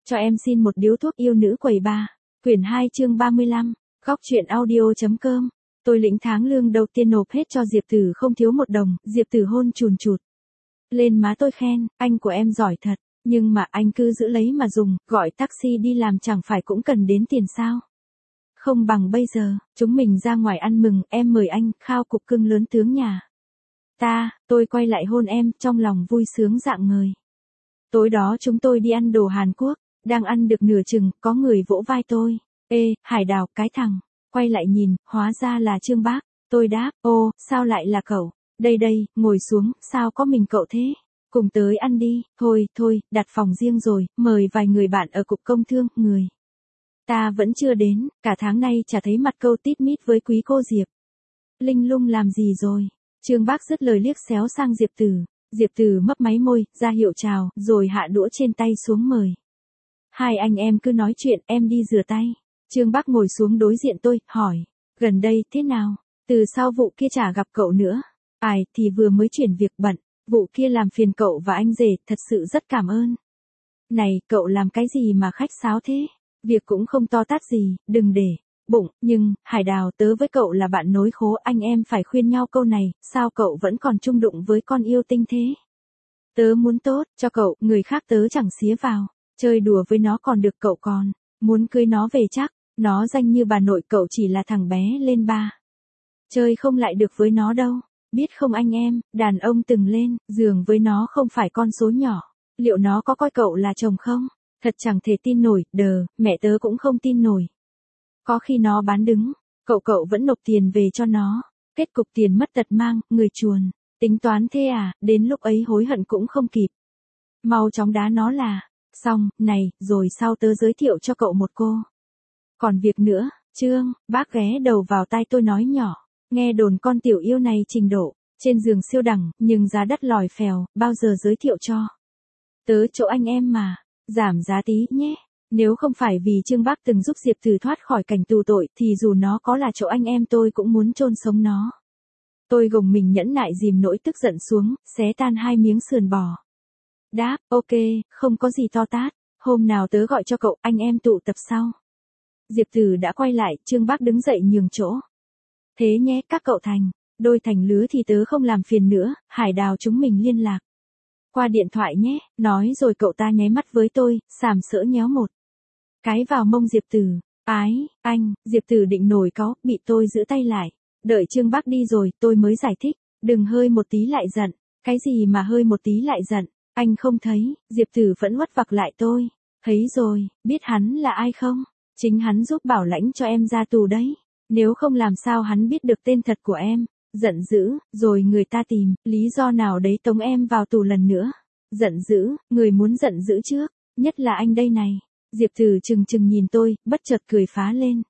Cho em xin một điếu thuốc yêu nữ quầy ba. Quyển 2 chương 35. Góc truyện audio.com. Tôi lĩnh tháng lương đầu tiên nộp hết cho Diệp Tử không thiếu một đồng. Diệp Tử hôn chùn chụt lên má tôi khen, anh của em giỏi thật. Nhưng mà anh cứ giữ lấy mà dùng, gọi taxi đi làm chẳng phải cũng cần đến tiền sao? Không bằng bây giờ, chúng mình ra ngoài ăn mừng, em mời anh, khao cục cưng lớn tướng nhà. Tôi quay lại hôn em, trong lòng vui sướng rạng ngời. Tối đó chúng tôi đi ăn đồ Hàn Quốc, đang ăn được nửa chừng, có người vỗ vai tôi. Ê, Hải Đào, cái thằng. Quay lại nhìn, hóa ra là Trương Bác. Tôi đáp, ô, sao lại là cậu? Đây, ngồi xuống, sao có mình cậu thế? Cùng tới ăn đi, thôi, đặt phòng riêng rồi, mời vài người bạn ở cục công thương, người. Ta vẫn chưa đến, cả tháng nay chả thấy mặt câu tít mít với quý cô Diệp. Linh lung làm gì rồi? Trương Bác dứt lời liếc xéo sang Diệp Tử. Diệp Tử mấp máy môi, ra hiệu chào, rồi hạ đũa trên tay xuống mời. Hai anh em cứ nói chuyện, em đi rửa tay. Trương Bác ngồi xuống đối diện tôi, hỏi, gần đây thế nào? Từ sau vụ kia chả gặp cậu nữa. Ai thì vừa mới chuyển việc bận, vụ kia làm phiền cậu và anh rể, thật sự rất cảm ơn. Này, cậu làm cái gì mà khách sáo thế? Việc cũng không to tát gì, đừng để bụng, nhưng, Hải Đào, tớ với cậu là bạn nối khố, anh em phải khuyên nhau câu này, sao cậu vẫn còn chung đụng với con yêu tinh thế? Tớ muốn tốt cho cậu, người khác tớ chẳng xía vào, chơi đùa với nó còn được, cậu còn muốn cưới nó về chắc, nó danh như bà nội, cậu chỉ là thằng bé lên ba. Chơi không lại được với nó đâu, biết không anh em, đàn ông từng lên giường với nó không phải con số nhỏ, liệu nó có coi cậu là chồng không? Thật chẳng thể tin nổi, mẹ tớ cũng không tin nổi. Có khi nó bán đứng, cậu vẫn nộp tiền về cho nó, kết cục tiền mất tật mang, người chuồn, tính toán thế à, đến lúc ấy hối hận cũng không kịp. Mau chóng đá nó là xong, này, rồi sau tớ giới thiệu cho cậu một cô. Còn việc nữa, Trương, Bác ghé đầu vào tai tôi nói nhỏ, nghe đồn con tiểu yêu này trình độ, trên giường siêu đẳng, nhưng giá đắt lòi phèo, bao giờ giới thiệu cho. Tớ chỗ anh em mà, giảm giá tí nhé. Nếu không phải vì Trương Bác từng giúp Diệp Tử thoát khỏi cảnh tù tội thì dù nó có là chỗ anh em tôi cũng muốn chôn sống nó. Tôi gồng mình nhẫn nại dìm nỗi tức giận xuống, xé tan 2 miếng sườn bò. Đáp, ok, không có gì to tát, hôm nào tớ gọi cho cậu, anh em tụ tập sau. Diệp Tử đã quay lại, Trương Bác đứng dậy nhường chỗ. Thế nhé, các cậu đôi thành lứa thì tớ không làm phiền nữa, Hải Đào chúng mình liên lạc qua điện thoại nhé, nói rồi cậu ta nháy mắt với tôi, sàm sỡ nhéo một cái vào mông Diệp Tử. Anh, Diệp Tử định nổi cáu, bị tôi giữ tay lại. Đợi Trương Bác đi rồi, tôi mới giải thích, đừng hơi một tí lại giận. Cái gì mà hơi một tí lại giận, anh không thấy? Diệp Tử vẫn uất vặc lại tôi. Thấy rồi, biết hắn là ai không? Chính hắn giúp bảo lãnh cho em ra tù đấy. Nếu không làm sao hắn biết được tên thật của em. Giận dữ, rồi người ta tìm lý do nào đấy tống em vào tù lần nữa. Giận dữ, người muốn giận dữ trước, nhất là anh đây này. Diệp Tử chừng nhìn tôi, bất chợt cười phá lên.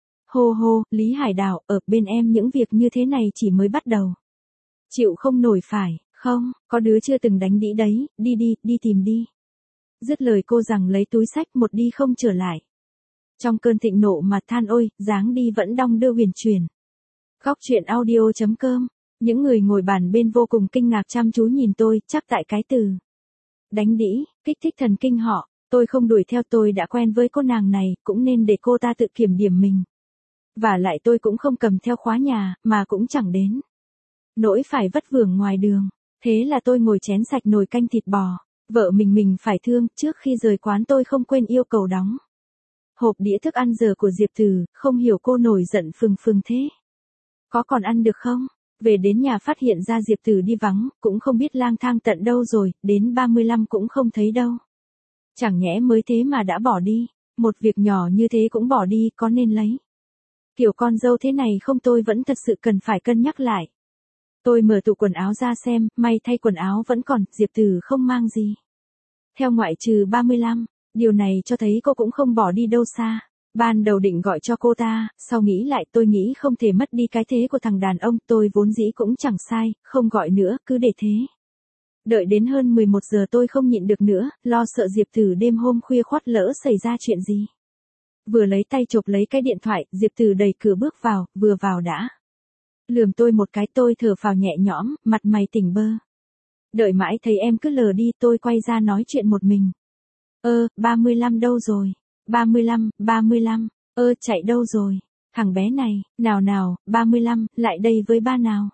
Hô, Lý Hải Đào, ở bên em những việc như thế này chỉ mới bắt đầu. Chịu không nổi phải, không, có đứa chưa từng đánh đĩ đấy, đi tìm đi. Dứt lời cô rằng lấy túi xách một đi không trở lại. Trong cơn thịnh nộ mà than ôi, dáng đi vẫn đong đưa huyền chuyển. Góc truyện audio.com. Những người ngồi bàn bên vô cùng kinh ngạc chăm chú nhìn tôi, chắc tại cái từ đánh đĩ, kích thích thần kinh họ. Tôi không đuổi theo, tôi đã quen với cô nàng này, cũng nên để cô ta tự kiểm điểm mình. Và lại tôi cũng không cầm theo khóa nhà, mà cũng chẳng đến nỗi phải vất vưởng ngoài đường. Thế là tôi ngồi chén sạch nồi canh thịt bò. Vợ mình phải thương, trước khi rời quán tôi không quên yêu cầu đóng hộp đĩa thức ăn giờ của Diệp Tử, không hiểu cô nổi giận phừng thế. Có còn ăn được không? Về đến nhà phát hiện ra Diệp Tử đi vắng, cũng không biết lang thang tận đâu rồi, đến 35 cũng không thấy đâu. Chẳng nhẽ mới thế mà đã bỏ đi, một việc nhỏ như thế cũng bỏ đi, có nên lấy kiểu con dâu thế này không? Tôi vẫn thật sự cần phải cân nhắc lại. Tôi mở tủ quần áo ra xem, may thay quần áo vẫn còn, Diệp Tử không mang gì theo ngoại trừ 35, điều này cho thấy cô cũng không bỏ đi đâu xa. Ban đầu định gọi cho cô ta, sau nghĩ lại tôi nghĩ không thể mất đi cái thế của thằng đàn ông, tôi vốn dĩ cũng chẳng sai, không gọi nữa, cứ để thế. Đợi đến hơn 11 giờ tôi không nhịn được nữa, lo sợ Diệp Tử đêm hôm khuya khoắt lỡ xảy ra chuyện gì. Vừa lấy tay chộp lấy cái điện thoại, Diệp Tử đẩy cửa bước vào, vừa vào đã lườm tôi một cái, tôi thở phào nhẹ nhõm, mặt mày tỉnh bơ. Đợi mãi thấy em cứ lờ đi, tôi quay ra nói chuyện một mình. 35 đâu rồi? 35, chạy đâu rồi? Thằng bé này, nào, 35, lại đây với ba nào.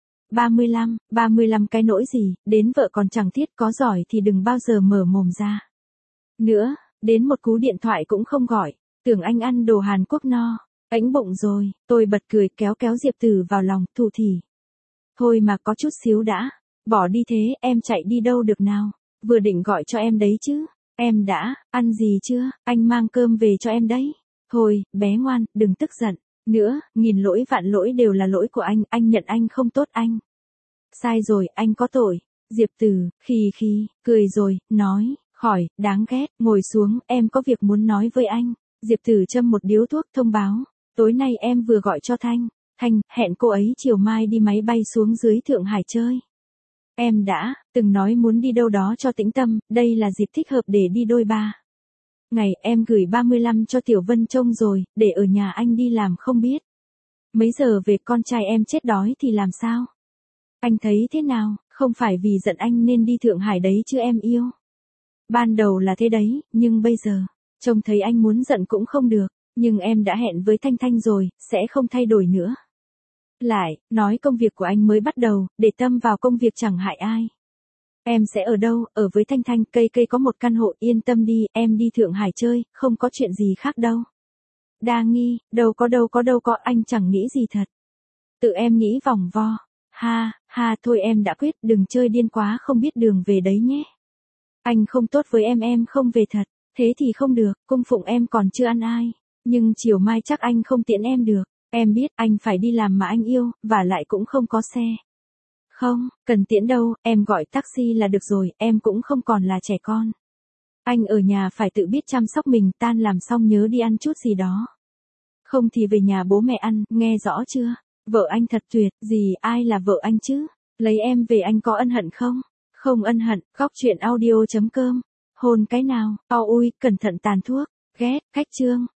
35 cái nỗi gì, đến vợ còn chẳng thiết, có giỏi thì đừng bao giờ mở mồm ra. Nữa, đến một cú điện thoại cũng không gọi, tưởng anh ăn đồ Hàn Quốc no, ánh bụng rồi, tôi bật cười kéo Diệp Tử vào lòng, thủ thỉ. Thôi mà có chút xíu đã, bỏ đi thế, em chạy đi đâu được nào, vừa định gọi cho em đấy chứ, em đã, ăn gì chưa, anh mang cơm về cho em đấy. Thôi, bé ngoan, đừng tức giận, nữa, nghìn lỗi vạn lỗi đều là lỗi của anh nhận anh không tốt anh. Sai rồi, anh có tội. Diệp Tử, khi, cười rồi, nói, khỏi, đáng ghét, ngồi xuống, em có việc muốn nói với anh. Diệp Tử châm một điếu thuốc thông báo, tối nay em vừa gọi cho Thanh, hẹn cô ấy chiều mai đi máy bay xuống dưới Thượng Hải chơi. Em đã, từng nói muốn đi đâu đó cho tĩnh tâm, đây là dịp thích hợp để đi đôi ba. Ngày em gửi 35 cho Tiểu Vân trông rồi, để ở nhà anh đi làm không biết. Mấy giờ về con trai em chết đói thì làm sao? Anh thấy thế nào, không phải vì giận anh nên đi Thượng Hải đấy chứ em yêu. Ban đầu là thế đấy, nhưng bây giờ, trông thấy anh muốn giận cũng không được, nhưng em đã hẹn với Thanh rồi, sẽ không thay đổi nữa. Lại, nói công việc của anh mới bắt đầu, để tâm vào công việc chẳng hại ai. Em sẽ ở đâu, ở với Thanh, cây có một căn hộ, yên tâm đi, em đi Thượng Hải chơi, không có chuyện gì khác đâu. Đa nghi, đâu có, anh chẳng nghĩ gì thật. Tự em nghĩ vòng vo. Ha, thôi em đã quyết, đừng chơi điên quá không biết đường về đấy nhé. Anh không tốt với em không về thật, thế thì không được, cung phụng em còn chưa ăn ai. Nhưng chiều mai chắc anh không tiễn em được, em biết anh phải đi làm mà anh yêu, và lại cũng không có xe. Không, cần tiễn đâu, em gọi taxi là được rồi, em cũng không còn là trẻ con. Anh ở nhà phải tự biết chăm sóc mình, tan làm xong nhớ đi ăn chút gì đó. Không thì về nhà bố mẹ ăn, nghe rõ chưa? Vợ anh thật tuyệt, gì ai là vợ anh chứ? Lấy em về anh có ân hận không? Không ân hận, khóc chuyện audio.com. Hôn cái nào, ui, cẩn thận tàn thuốc, ghét, cách chương.